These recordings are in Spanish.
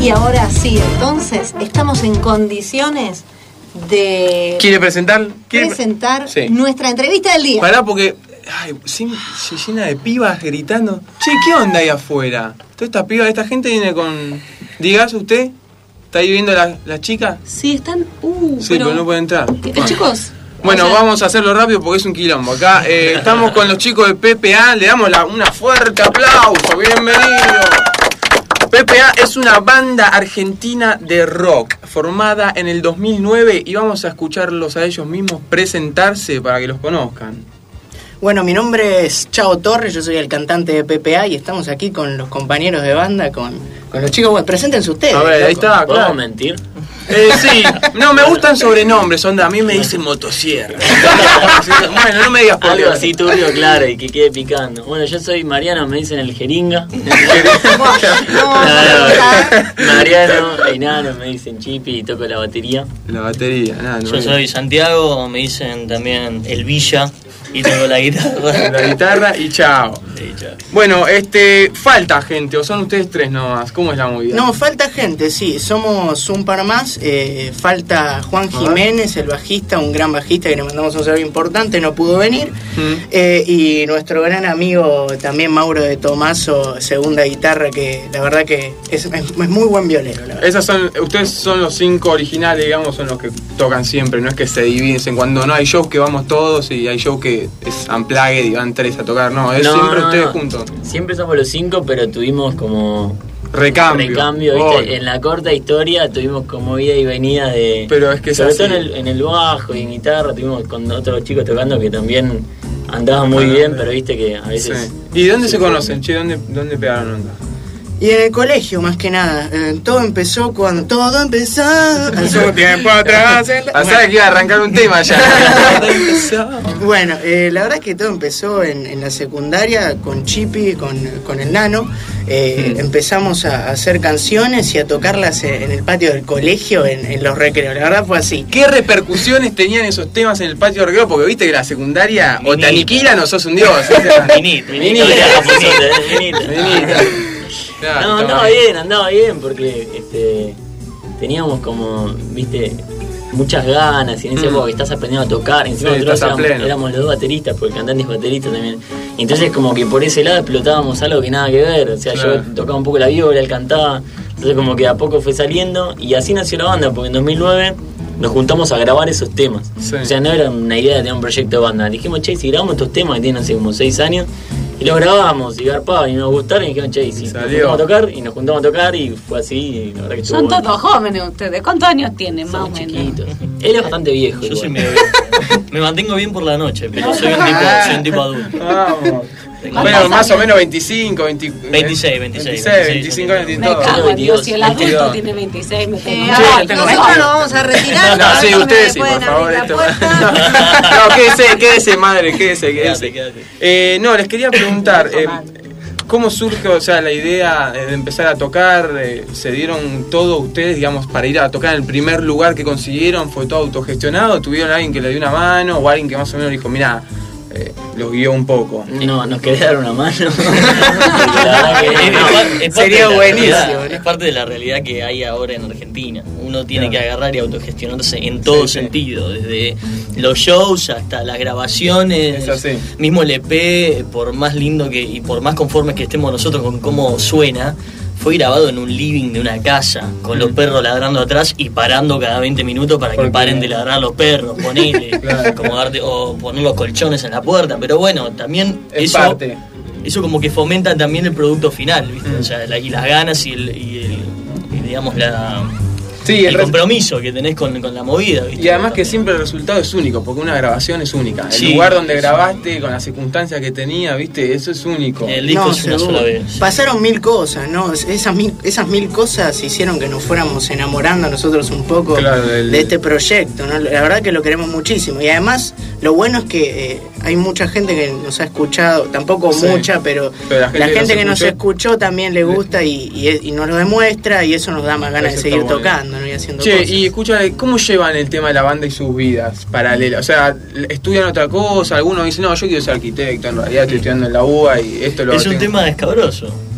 Y ahora sí, entonces, estamos en condiciones de... ¿Quiere presentar? Sí. Nuestra entrevista del día. Pará, porque se llena de pibas gritando. Che, ¿qué onda ahí afuera? Toda esta piba, esta gente viene con... Digas usted, ¿está ahí viendo la chica? Sí, están... sí, pero no puede entrar. Chicos... Bueno, vamos a hacerlo rápido porque es un quilombo. Acá estamos con los chicos de PPA. Le damos una fuerte aplauso. Bienvenido. PPA es una banda argentina de rock formada en el 2009 y vamos a escucharlos a ellos mismos presentarse para que los conozcan. Bueno, mi nombre es Chavo Torres, yo soy el cantante de PPA y estamos aquí con los compañeros de banda, con los chicos. Bueno, preséntense ustedes. A ver, ahí está, ¿Podemos claro. mentir? Sí, no, me gustan sobrenombres, onda, a mí me dicen motosierra. Bueno, no me digas por Algo qué. así turbio, claro, y que quede picando. Bueno, yo soy Mariano, me dicen el jeringa. Mariano, Enano, me dicen Chipi y toco la batería. La batería, nada. Yo soy Santiago, me dicen también el Villa y tengo la guitarra. La guitarra y chao. Sí, chao. Bueno, falta gente, o son ustedes tres nomás. ¿Cómo es la movida? No, falta gente, sí, somos un par más. Falta Juan Jiménez, el bajista, un gran bajista que le mandamos un saludo importante, no pudo venir. Y nuestro gran amigo también Mauro de Tomaso, segunda guitarra, que la verdad que es muy buen violero, la verdad. Ustedes son los 5 originales, digamos, son los que tocan siempre, no es que se dividen. Cuando no hay shows que vamos todos y hay shows que es unplugged y van 3 a tocar, siempre ustedes juntos. Siempre somos los 5, pero tuvimos como... Recambio, ¿viste? En la corta historia tuvimos como ida y venida de... Pero es que es sobre así. todo en el bajo y en guitarra tuvimos con otros chicos tocando que también andaban muy bien, pero viste que a veces... Sí. ¿Y dónde se conocen? Che, ¿dónde pegaron onda? Y en el colegio, más que nada. Todo empezó cuando... Todo empezó... Hace un tiempo atrás... ¿Sabes que iba a arrancar un tema ya? Bueno, la verdad es que todo empezó en la secundaria con Chipi, con el Nano. Empezamos a hacer canciones y a tocarlas en el patio del colegio, en los recreos. La verdad fue así. ¿Qué repercusiones tenían esos temas en el patio de recreo? Porque viste que la secundaria o te aniquilan o sos un dios. Minita. No, andaba bien porque teníamos como, viste, muchas ganas y en esa época que estás aprendiendo a tocar, encima nosotros éramos los dos bateristas, porque el cantante es baterista también, y entonces como que por ese lado explotábamos algo que nada que ver, o sea, yo tocaba un poco la viola, él cantaba, entonces como que a poco fue saliendo y así nació la banda, porque en 2009 nos juntamos a grabar esos temas, o sea, no era una idea de tener un proyecto de banda, dijimos, che, si grabamos estos temas que tienen hace como 6 años, y los grabábamos y garpaban y nos gustaron y dijeron, che, si nos juntamos a tocar y nos juntamos a tocar y fue así y la verdad que son todos jóvenes ustedes. ¿Cuántos años tienen más o menos? Chiquitos. Él es bastante viejo. Yo soy medio viejo. Me mantengo bien por la noche, pero soy un tipo adulto. Vamos. Bueno, más o menos 25, 26, 25 años y todo. Me cago en Dios, si el adulto tiene 26, me tengo nosotros nos vamos a retirar. No, sí, ustedes sí, por favor. No, quédese, madre, quédese. No, les quería preguntar, ¿cómo surge, o sea, la idea de empezar a tocar? ¿Se dieron todos ustedes, digamos, para ir a tocar en el primer lugar que consiguieron? ¿Fue todo autogestionado? ¿Tuvieron a alguien que le dio una mano? ¿O alguien que más o menos dijo, mirá, los guió un poco? No, nos quería dar una mano. La verdad que sería buenísimo. Es parte de la realidad que hay ahora en Argentina. Uno tiene que agarrar y autogestionarse en todo sentido, desde los shows hasta las grabaciones, mismo el EP, por más lindo y por más conformes que estemos nosotros con cómo suena, fue grabado en un living de una casa, con los perros ladrando atrás y parando cada 20 minutos para que paren de ladrar los perros, ponele, o poner los colchones en la puerta, pero bueno, también eso como que fomenta también el producto final, ¿viste? O sea, y las ganas y digamos el compromiso que tenés con la movida, ¿viste? Y además que siempre el resultado es único, porque una grabación es única. El lugar donde grabaste, con las circunstancias que tenía, ¿viste? Eso es único. El disco es una sola vez. Pasaron 1000 cosas, ¿no? Esas 1000 cosas hicieron que nos fuéramos enamorando nosotros un poco de este proyecto, ¿no? La verdad que lo queremos muchísimo. Y además, lo bueno es que hay mucha gente que nos ha escuchado, tampoco mucha, pero la gente que nos escuchó también le gusta y nos lo demuestra, y eso nos da más ganas de seguir tocando. Y haciendo cosas. Y escúchame, ¿cómo llevan el tema de la banda y sus vidas paralelas? O sea, ¿estudian otra cosa? Algunos dicen, no, yo quiero ser arquitecto, en realidad estoy estudiando en la UBA y esto lo es un tema escabroso,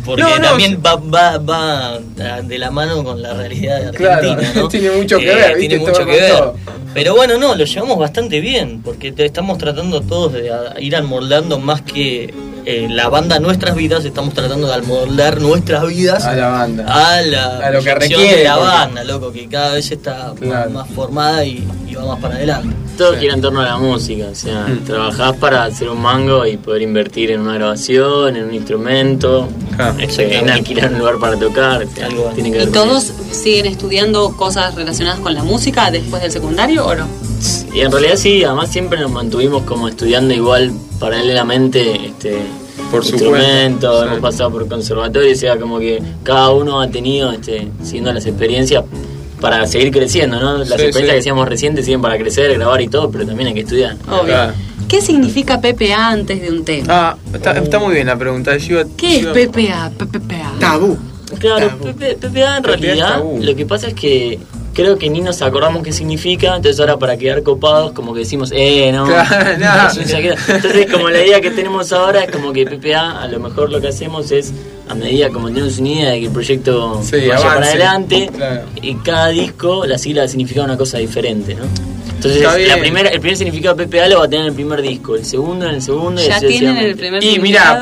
porque también va de la mano con la realidad de Argentina, claro, ¿no? Tiene mucho que ver, ¿viste? Tiene mucho que ver. Pero bueno, lo llevamos bastante bien, porque estamos tratando todos de ir amoldando más que la banda Nuestras Vidas, estamos tratando de amoldar nuestras vidas a la banda, a lo que requiere de la banda, loco, que cada vez está más formada y va más para adelante. Todo gira en torno a la música, o sea, trabajás para hacer un mango y poder invertir en una grabación, en un instrumento, en alquilar un lugar para tocar, o sea, algo tiene que ver. ¿Y todos siguen estudiando cosas relacionadas con la música después del secundario o no? Y en realidad sí, además siempre nos mantuvimos como estudiando igual paralelamente por instrumentos, hemos pasado por conservatorio, o sea, como que cada uno ha tenido siguiendo las experiencias para seguir creciendo, ¿no? Las experiencias que hacíamos recientes siguen para crecer, grabar y todo, pero también hay que estudiar. Obvio. ¿Qué significa PPA antes de un tema? Está muy bien la pregunta. ¿Qué es PPA? Tabú. Claro, PPA en realidad lo que pasa es que creo que ni nos acordamos qué significa, entonces ahora para quedar copados como que decimos, no. Entonces como la idea que tenemos ahora es como que PPA, a lo mejor lo que hacemos es, a medida como tenemos una idea de que el proyecto vaya para adelante, y cada disco, la sigla significa una cosa diferente, ¿no? Entonces el primer significado de PPA lo va a tener en el primer disco, el segundo en el segundo. Ya tienen el primer significado. Y mira,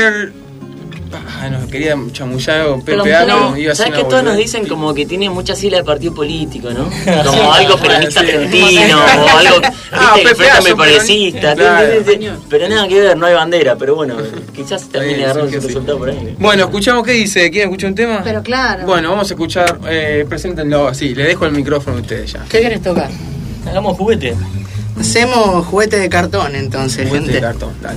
no, quería chamullar algo, PPA, no, ¿sabes que todos nos dicen como que tiene muchas siglas de partido político, ¿no? Como algo peronista argentino, o algo, PPA progresista, pero nada que ver, no hay bandera, pero bueno, quizás también le agarramos el resultado por ahí. Bueno, escuchamos qué dice, ¿quieren escuchar un tema? Pero claro. Bueno, vamos a escuchar, preséntenlo así, le dejo el micrófono a ustedes ya. ¿Qué querés tocar? Hagamos juguete. Hacemos juguete de cartón entonces, juguete de cartón, dale.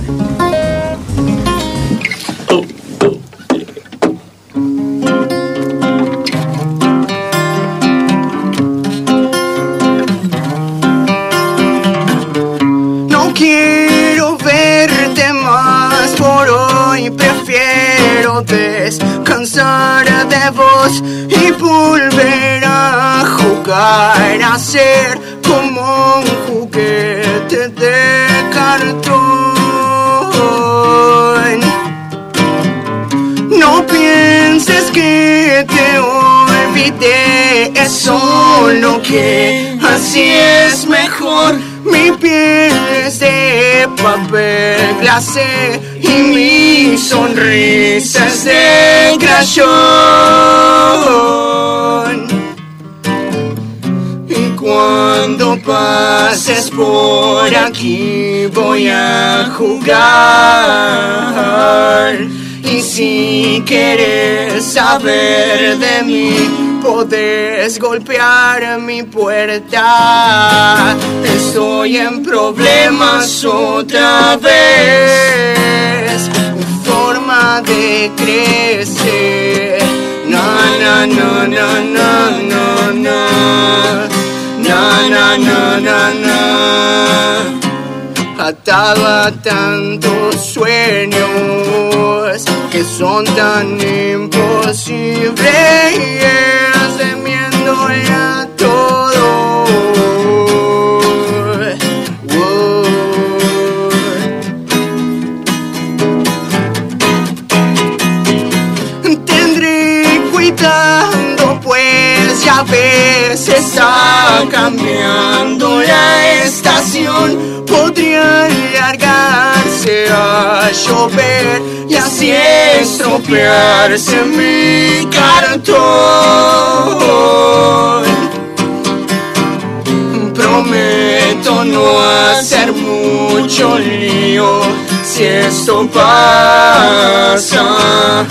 Quiero verte más por hoy, prefiero descansar de vos y volver a jugar, a ser como un juguete de cartón. No pienses que te olvidé, es solo que así es mejor. Mi piel es de papel glacé y mi sonrisa es de crayón. Y cuando pases por aquí voy a jugar. Y si quieres saber de mí, podés golpear mi puerta. Estoy en problemas otra vez. Forma de crecer. Na na na na na na na. Na na na na na. Atado a tantos sueños que son tan imposibles, temiéndole a todo. Tendré cuidado, pues ya ves, está cambiando la estación. Podría largarse a llover y así estropearse mi cartón. Prometo no hacer mucho lío si esto pasa.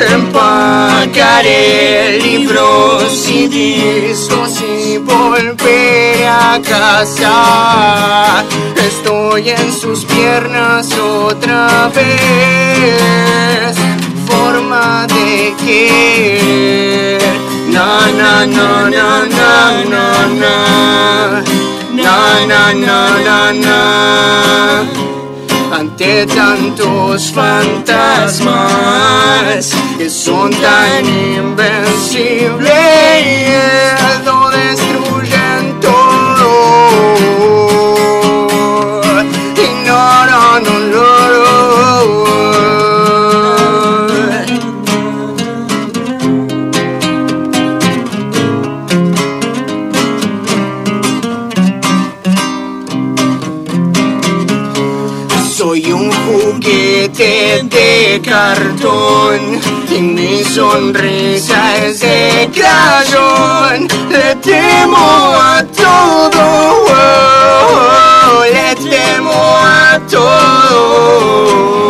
Empacaré libros y discos y volveré a casa. Estoy en sus piernas otra vez. Forma de querer. Na na na na na na na. Na na na na na. Ante tantos fantasmas que son tan invencibles, lo destruyen todo. Y no, no, no, no, no. de cartón y mi sonrisa es de crayón. Le temo a todo, oh, le temo a todo.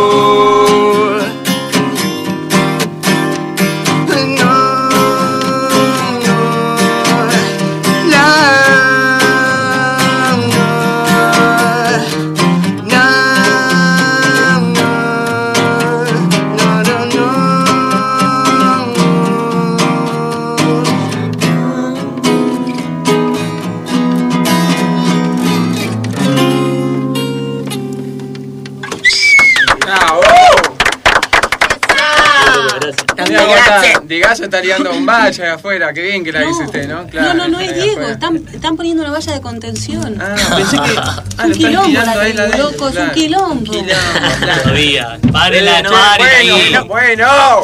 Digazo está liando un valla de afuera, qué bien que la dice usted, ¿no? Claro, no es Diego, están poniendo una valla de contención. Pensé que un quilombo, loco, es un quilombo. Todavía, párenla, Bueno,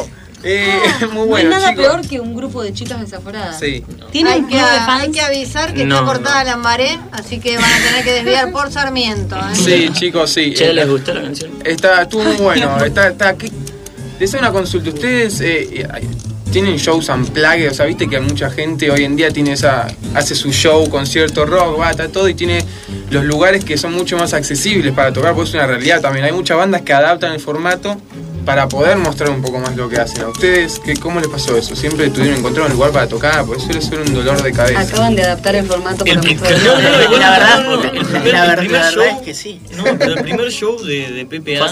muy bueno. No hay nada chicos. peor que un grupo de chicas desaforadas. Sí. Tienen un club de fans. Hay que avisar que está cortada la Lambaré, así que van a tener que desviar por Sarmiento. Sí, chicos, sí. Che, ¿les gustó la canción? Estuvo muy bueno. Les hago una consulta. ¿Ustedes tienen shows unplugged? O sea, viste que mucha gente hoy en día hace su show, concierto, rock, bata, todo, y tiene los lugares que son mucho más accesibles para tocar, porque es una realidad también. Hay muchas bandas que adaptan el formato para poder mostrar un poco más lo que hacen. ¿A ustedes cómo les pasó eso? ¿Siempre tuvieron encontrar un lugar para tocar? Porque suele ser un dolor de cabeza. Acaban de adaptar el formato para mostrar. La verdad es que sí. No, pero el primer show de PPA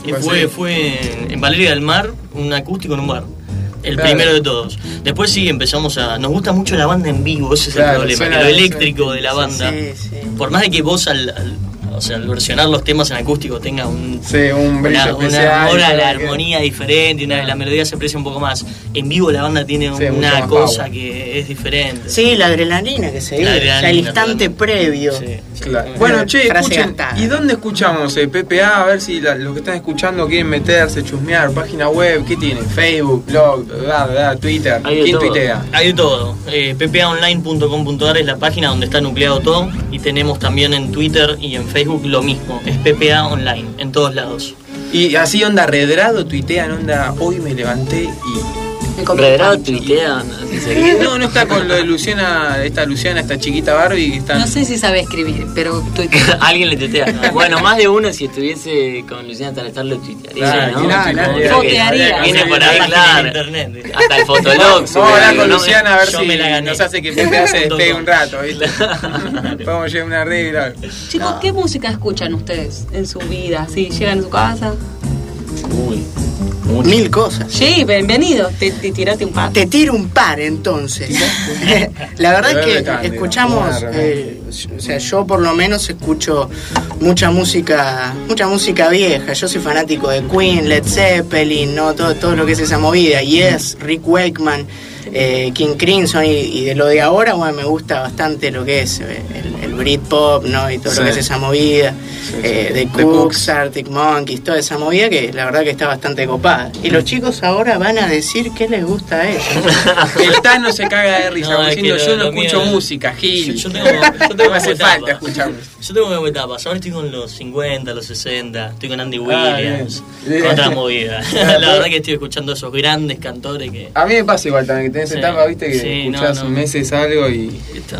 fue en Valeria del Mar, un acústico en un bar. El primero de todos. Después sí empezamos nos gusta mucho la banda en vivo, ese es el problema, que lo eléctrico de la banda. Sí. Por más de que vos al versionar los temas en acústico tenga un brillo especial, la armonía diferente, la melodía se aprecia un poco más. En vivo la banda tiene una cosa power que es diferente. Sí, la adrenalina que se vive, el instante previo. Sí, claro. Bueno, escuchen, ¿y dónde escuchamos PPA? A ver si los que están escuchando quieren meterse, chusmear, página web, ¿qué tienen? Facebook, blog, Twitter. ¿Quién tuitea? Hay de todo. ppaonline.com.ar es la página donde está nucleado todo, y tenemos también en Twitter y en Facebook lo mismo, es PPA Online, en todos lados. Y así onda Redrado tuitean, onda hoy me levanté y... Redrado tuitea, no está con lo de Luciana, esta chiquita Barbie. No sé si sabe escribir, pero tuitea. Alguien le tuitea. Bueno, más de uno si estuviese con Luciana Talestar lo tuitearía, ¿no? Fotearía. Viene por ahí, claro. Internet. Hasta el Fotolog. Vamos a hablar con Luciana a ver si nos hace que PPA se despegue un rato, ¿viste? Vamos a llevar una regla. Chicos, ¿qué música escuchan ustedes en su vida? Si llegan a su casa. Uy. Mil cosas. Sí, bienvenido. Te tiraste un par. Te tiro un par, entonces. La verdad es que escuchamos, o sea, yo por lo menos escucho mucha música vieja. Yo soy fanático de Queen, Led Zeppelin, ¿no? Todo lo que es esa movida. Yes, Rick Wakeman, King Crimson, y de lo de ahora, bueno, me gusta bastante lo que es el Britpop, ¿no? Y todo lo que es esa movida. The Cooks, Arctic Monkeys, toda esa movida que la verdad que está bastante copada. Y los chicos ahora van a decir qué les gusta a ellos. El Tano se caga de risa diciendo yo no escucho música, Gil. Yo tengo me hace falta escuchar música. Yo tengo una etapa, ahora estoy con los 50, los 60, estoy con Andy Williams, con otra movida. La verdad que estoy escuchando esos grandes cantores que... A mí me pasa igual también, que tenés etapa, viste, que escuchás meses algo y...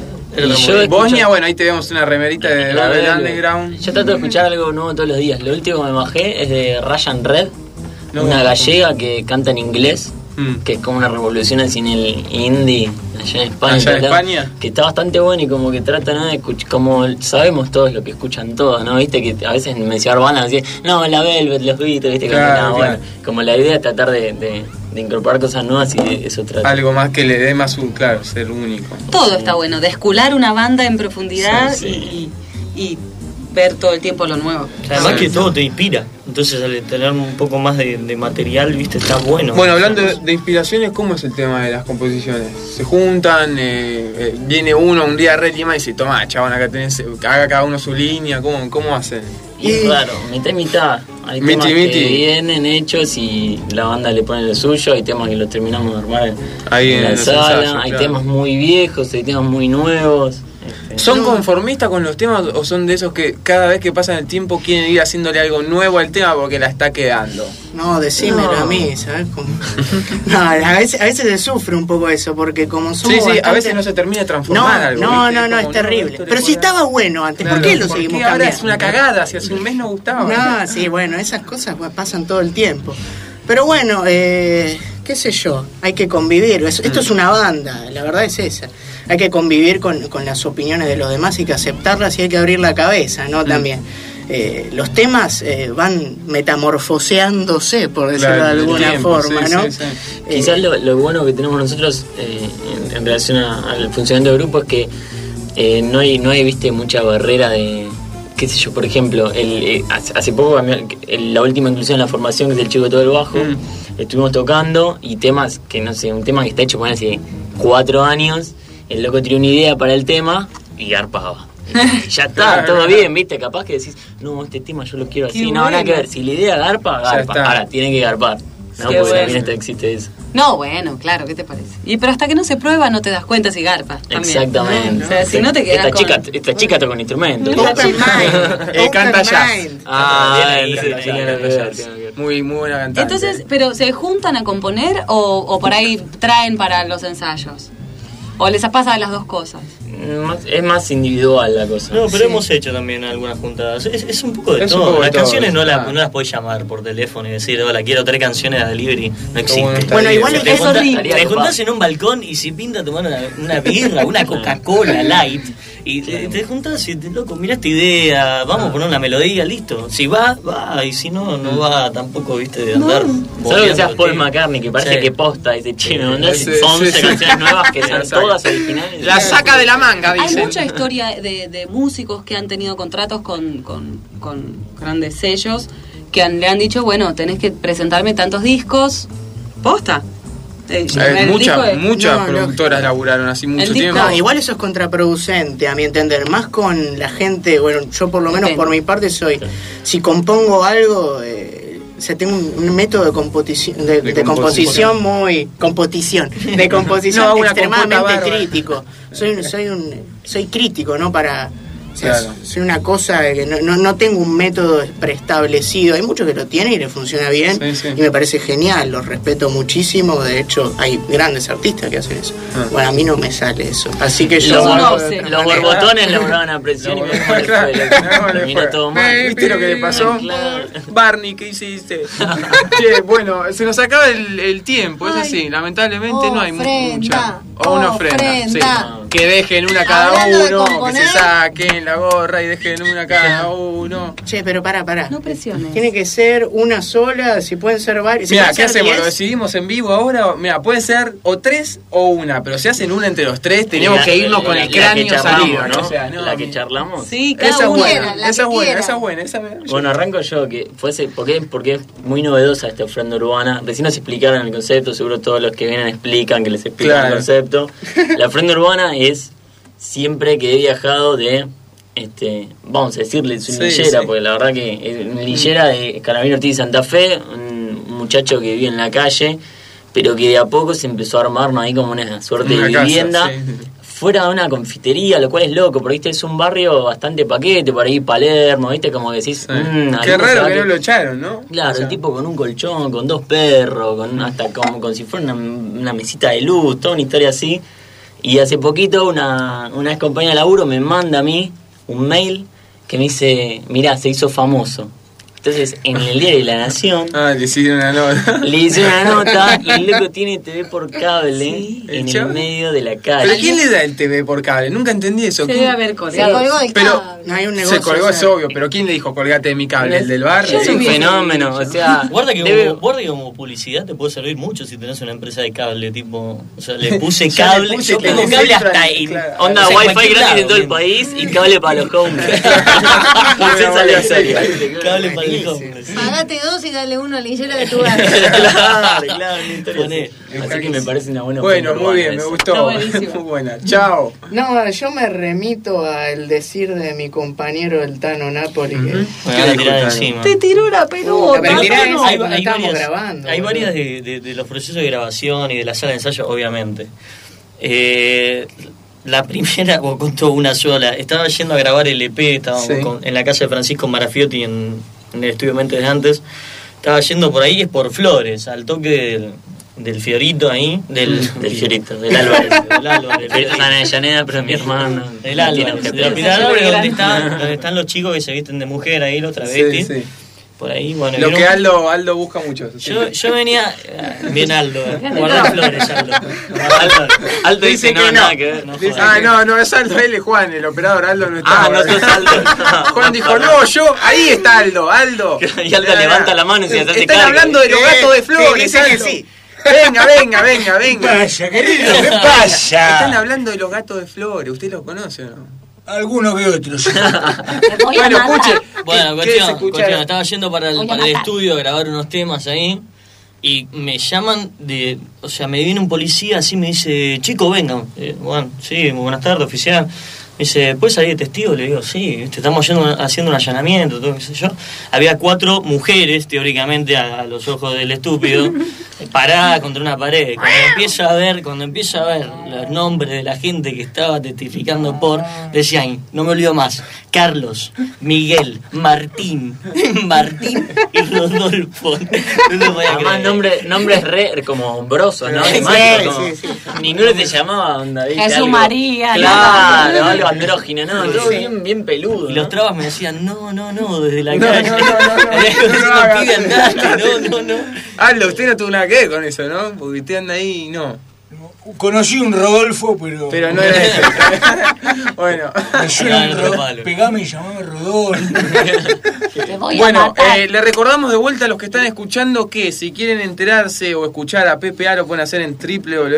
Bosnia, bueno, ahí te vemos una remerita de Velvet Underground. Yo trato de escuchar algo nuevo todos los días. Lo último que me bajé es de Ryan Red, una gallega que canta en inglés, que es como una revolución así en el indie allá en España. ¿Allá en España? Que está bastante bueno y como que trata, ¿no?, de escuchar, como sabemos todos lo que escuchan todos, ¿no? Viste que a veces en Ciudad Urbana decían, no, la Velvet, los Beatles, viste, claro. Bueno, como la idea es tratar de incorporar cosas nuevas y de eso trata. Algo más que le dé más ser único. Todo está bueno, descular una banda en profundidad y ver todo el tiempo lo nuevo. Además que todo te inspira, entonces al tener un poco más de material, viste, está bueno. Bueno, hablando de inspiraciones, ¿cómo es el tema de las composiciones? ¿Se juntan? ¿Viene uno un día re lima y dice, toma, chabón, acá tenés, haga cada uno su línea? ¿Cómo hacen? Y claro, mitad y mitad. Hay temas que vienen hechos y la banda le pone lo suyo, hay temas que los terminamos de armar en la sala, hay temas muy viejos, hay temas muy nuevos. ¿Son conformistas con los temas o son de esos que cada vez que pasan el tiempo quieren ir haciéndole algo nuevo al tema porque la está quedando? No, decímelo a mí, ¿sabes? No, a veces se sufre un poco eso, porque como somos bastante... a veces no se termina de transformar algo. No, es terrible. Pero si estaba bueno antes, ¿por qué lo seguimos cambiando? Ahora es una cagada, si hace un mes no gustaba. No, sí, bueno, esas cosas pasan todo el tiempo. Pero bueno, qué sé yo, hay que convivir. Esto es una banda, la verdad es esa. Hay que convivir con las opiniones de los demás y que aceptarlas y hay que abrir la cabeza, ¿no? También. Los temas van metamorfoseándose, por decirlo de alguna forma, ¿no? Sí. Quizás lo bueno que tenemos nosotros en relación al funcionamiento del grupo es que no hay viste, mucha barrera de... qué sé yo, por ejemplo, hace poco la última inclusión en la formación, que es el chico de todo el bajo, estuvimos tocando y temas que no sé, un tema que está hecho por hace 4 años, el loco tiene una idea para el tema y garpaba. Ya está, todo bien, viste, capaz que decís, no, este tema yo lo quiero así, no, nada que ver, si la idea garpa. Ahora tiene que garpar. No, porque también existe eso. No, bueno, claro, ¿qué te parece? Pero hasta que no se prueba no te das cuenta si garpa. Exactamente. No. O sea, si no te quedas esta chica toca un instrumento. Open mind. Canta jazz. Muy buena cantante. Entonces, ¿pero se juntan a componer o por ahí traen para los ensayos? ¿O les pasa las dos cosas? Es más individual la cosa. No, pero hemos hecho también algunas juntadas. Es un poco de todo. Las canciones no las podés llamar por teléfono y decir, hola, quiero 3 canciones a delivery. No existe. Bueno, igual es horrible. Te juntás en un balcón y si pinta tomar una birra, una Coca-Cola light, y te juntás y loco, mirá esta idea, vamos a poner una melodía, listo. Si va, y si no va tampoco, viste, de andar. Solo que seas Paul McCartney, que parece que posta, dice, che, me mandás 11 canciones nuevas que son todas originales. La saca de la manga, dice. Hay mucha historia de músicos que han tenido contratos con grandes sellos que le han dicho, bueno, tenés que presentarme tantos discos. Posta. Muchas productoras laburaron así mucho tiempo. No, igual eso es contraproducente, a mi entender. Más con la gente, bueno, yo por lo menos por mi parte si compongo algo... tengo un método de composición extremadamente crítico. Soy crítico, ¿no? Soy una cosa que no tengo un método preestablecido. Hay muchos que lo tienen y les funciona bien, y me parece genial, los respeto muchísimo. De hecho, hay grandes artistas que hacen eso. Bueno, a mí no me sale eso. Así que los borbotones lograban a presión y terminó todo mal. ¿Viste lo que le pasó? Barney, ¿qué hiciste? Che, bueno, se nos acaba el tiempo, es así. Lamentablemente no hay mucha. O una ofrenda. Que dejen una cada uno, que se saquen la gorra y dejen una cada uno. Che, pero pará. No presiones. Tiene que ser una sola, si pueden ser varias. Mira, ¿qué hacemos? 10. ¿Lo decidimos en vivo ahora? Mira, puede ser o 3 o una, pero si hacen una entre los 3, tenemos que irnos con el cráneo salido, ¿no? O sea, la que charlamos. Sí, cada esa es buena. Bueno, arranco yo, que fuese porque es muy novedosa esta ofrenda urbana. Recién nos explicaron el concepto, seguro todos los que vienen explican, que les explican el concepto. La ofrenda urbana es siempre que he viajado de vamos a decirle su lillera, porque la verdad que es una lillera de Carabino Ortiz Santa Fe, un muchacho que vive en la calle, pero que de a poco se empezó a armar, ¿no? Ahí como una suerte de vivienda fuera de una confitería, lo cual es loco, porque ¿viste? Es un barrio bastante paquete, por ahí Palermo, ¿viste? Como que decís, qué raro que no lo echaron, ¿no? Claro, o sea, el tipo con un colchón, con 2 perros, hasta como si fuera una mesita de luz, toda una historia así. Y hace poquito una ex compañera de laburo me manda a mí un mail que me dice, mirá, se hizo famoso. Entonces, en el diario de La Nación... le hicieron una nota. Le hicieron una nota y el loco tiene TV por cable en el medio de la calle. ¿Pero quién le da el TV por cable? Nunca entendí eso. Se debe haber colgado. Se colgó el cable. No hay un negocio. Se colgó, es obvio, pero ¿quién le dijo colgate de mi cable? ¿El del barrio? Es un fenómeno, o sea... Guarda que como publicidad te puede servir mucho si tenés una empresa de cable, tipo... O sea, le puse cable, yo pongo cable hasta en... Onda, wifi gratis en todo el país y cable para los homeless. Cable para los homeless. Pagate 2 y dale 1 a la lillera de tu barrio. Claro, así que me parece una buena Bueno, muy bien, me gustó. Muy buena. Chao. No, yo me remito al decir de mi compañero el Tano Napoli. Te tiró la pelota. Hay varias de los procesos de grabación y de la sala de ensayo, obviamente. La primera, o contó una sola. Estaba yendo a grabar el EP, estábamos en la casa de Francisco Marafiotti en el estudio Mentes de Antes. Estaba yendo por ahí, es por Flores, al toque del Fiorito ahí, del Fiorito, del Álvarez. Del Álvarez. Ana de Llaneda, pero mi hermano. Del Álvarez. De la Pilar Álvarez, donde están los chicos que se visten de mujer ahí, los travestis. Sí. Por ahí, bueno. Lo que Aldo busca mucho. Yo venía. Bien, Aldo. Guarda Flores, Aldo. Aldo dice no, nada que ver. No, es Aldo, él es Juan, el operador. Aldo no está. No sos Aldo. Juan dijo, no, yo. Ahí está Aldo. Y Aldo levanta la mano y se hace. Están hablando de los gatos de Flores, Aldo. Sí. Venga. ¿Qué pasa, querido? ¿Qué pasa? Están hablando de los gatos de Flores. ¿Usted los conoce o no? Algunos que otros. Bueno, cuestión, estaba yendo para el estudio a grabar unos temas ahí y me llaman o sea, me viene un policía así, me dice, chico, vengan. Bueno, sí, buenas tardes, oficial. Me dice, ¿puedes salir de testigo? Le digo, sí, estamos haciendo un allanamiento, todo qué sé yo. Había 4 mujeres, teóricamente, a los ojos del estúpido, paradas contra una pared. Cuando empiezo a ver los nombres de la gente que estaba testificando decían, no me olvido más, Carlos, Miguel, Martín y Rodolfo. Además, nombres re como hombrosos, ¿no? Sí. Ninguno te llamaba, onda, ¿viste? Jesús María. Claro, algo andrógino, ¿no? Todo bien peludo. Y los trabas me decían, no, desde la calle. No. Aldo, usted no tuvo nada que ver con eso, ¿no? Porque usted anda ahí, no. Conocí un Rodolfo, pero no era ese. Bueno. Pegame y llamame Rodolfo. Bueno, le recordamos de vuelta a los que están escuchando que si quieren enterarse o escuchar a PPA lo pueden hacer en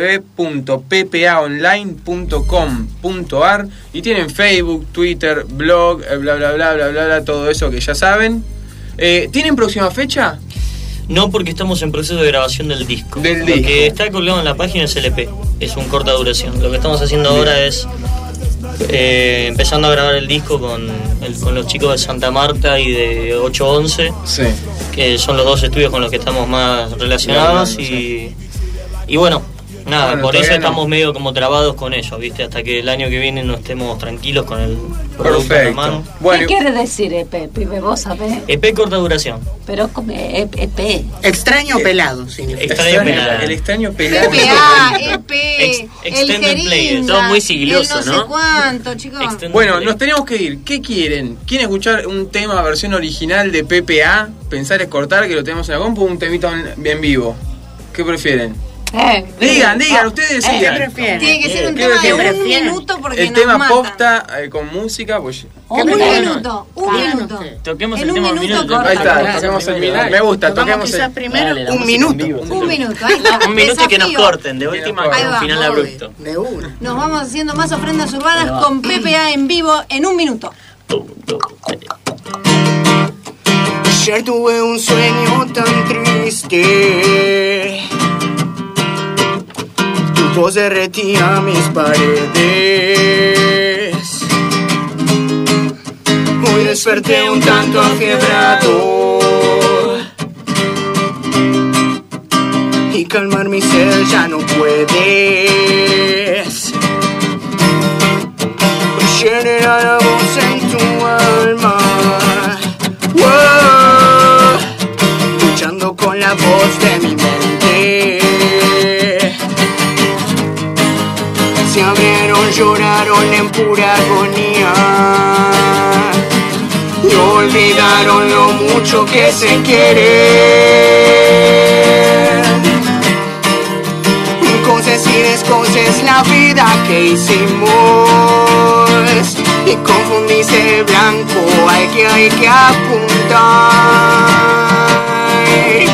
www.ppaonline.com.ar y tienen Facebook, Twitter, blog, bla, todo eso que ya saben. ¿Tienen próxima fecha? No, porque estamos en proceso de grabación del disco. Lo que está colgado en la página es el EP, es un corta duración. Lo que estamos haciendo ahora es empezando a grabar el disco con los chicos de Santa Marta y de 811, que son los 2 estudios con los que estamos más relacionados. Y bueno, nada, por eso estamos medio como trabados con ellos, ¿viste? Hasta que el año que viene no estemos tranquilos con el producto en la mano. Bueno, ¿qué quiere decir EP, pibe? ¿Vos sabés? EP corta duración. Pero como EP. Extraño pelado, significa. Extraño pelado. El extraño pelado. PPA, EP, Extended Play. Todo muy sigloso, ¿no? No sé cuánto, chicos. Bueno, nos tenemos que ir. ¿Qué quieren? ¿Quieren escuchar un tema versión original de PPA? Pensar es cortar, que lo tenemos en la compu, o un temita en vivo. ¿Qué prefieren? Digan, ustedes decidan. ¿Qué prefieren? Tiene que ser un tema de un minuto porque el tema popta con música, pues. Un minuto. Toquemos el tema un minuto. Ahí está, toquemos el minuto. Me gusta, toquemos el primero. Un minuto, ahí está. Un minuto y que nos corten, de última con un final abrupto. De una. Nos vamos haciendo más ofrendas urbanas con PPA en vivo en un minuto. Ayer tuve un sueño tan triste. Tu voz derretía mis paredes. Hoy desperté un tanto afiebrado y calmar mi sed ya no puedes. Genera la voz en tu alma, luchando con la voz de mi mente. Se abrieron, lloraron en pura agonía y olvidaron lo mucho que se quieren. Cosas y descoses la vida que hicimos y confundiste blanco al que hay que apuntar.